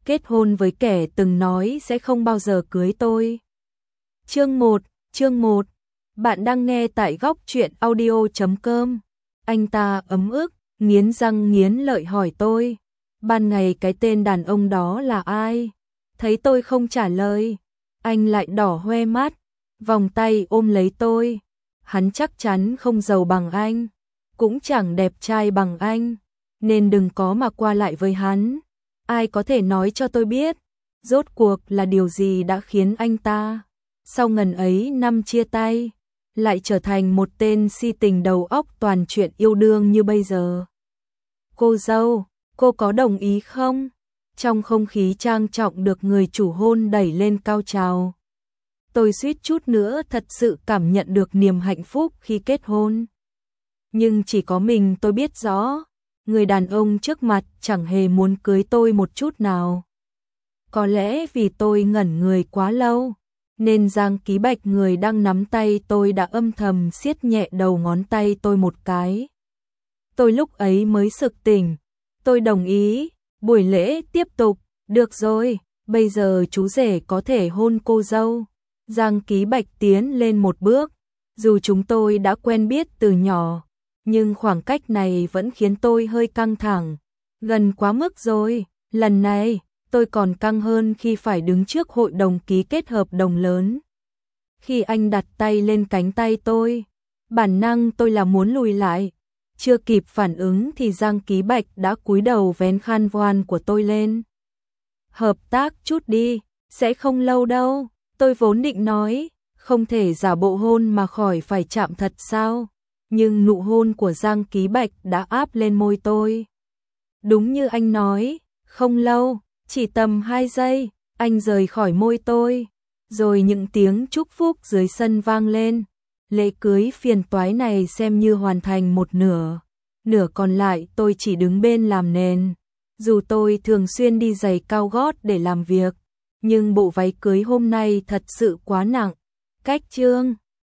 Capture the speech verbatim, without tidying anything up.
kết hôn với kẻ từng nói sẽ không bao giờ cưới tôi. Chương một, chương một. Bạn đang nghe tại góc truyện audio chấm com. Anh ta ấm ức, nghiến răng nghiến lợi hỏi tôi, ban ngày cái tên đàn ông đó là ai? Thấy tôi không trả lời, anh lại đỏ hoe mắt, vòng tay ôm lấy tôi. Hắn chắc chắn không giàu bằng anh, cũng chẳng đẹp trai bằng anh, nên đừng có mà qua lại với hắn. Ai có thể nói cho tôi biết, rốt cuộc là điều gì đã khiến anh ta, sau ngần ấy năm chia tay, lại trở thành một tên si tình đầu óc toàn chuyện yêu đương như bây giờ? Cô dâu, cô có đồng ý không? Trong không khí trang trọng được người chủ hôn đẩy lên cao trào, tôi suýt chút nữa thật sự cảm nhận được niềm hạnh phúc khi kết hôn. Nhưng chỉ có mình tôi biết rõ, người đàn ông trước mặt chẳng hề muốn cưới tôi một chút nào. Có lẽ vì tôi ngẩn người quá lâu, nên Giang Ký Bạch người đang nắm tay tôi đã âm thầm siết nhẹ đầu ngón tay tôi một cái. Tôi lúc ấy mới sực tỉnh, tôi đồng ý, buổi lễ tiếp tục, được rồi, bây giờ chú rể có thể hôn cô dâu. Giang Ký Bạch tiến lên một bước, dù chúng tôi đã quen biết từ nhỏ, nhưng khoảng cách này vẫn khiến tôi hơi căng thẳng, gần quá mức rồi, lần này tôi còn căng hơn khi phải đứng trước hội đồng ký kết hợp đồng lớn. Khi anh đặt tay lên cánh tay tôi, bản năng tôi là muốn lùi lại, chưa kịp phản ứng thì Giang Ký Bạch đã cúi đầu vén khăn voan của tôi lên. Hợp tác chút đi, sẽ không lâu đâu, tôi vốn định nói, không thể giả bộ hôn mà khỏi phải chạm thật sao, nhưng nụ hôn của Giang Ký Bạch đã áp lên môi tôi. Đúng như anh nói, không lâu, chỉ tầm hai giây, anh rời khỏi môi tôi, rồi những tiếng chúc phúc dưới sân vang lên. Lễ cưới phiền toái này xem như hoàn thành một nửa, nửa còn lại tôi chỉ đứng bên làm nền. Dù tôi thường xuyên đi giày cao gót để làm việc, nhưng bộ váy cưới hôm nay thật sự quá nặng. Cách chương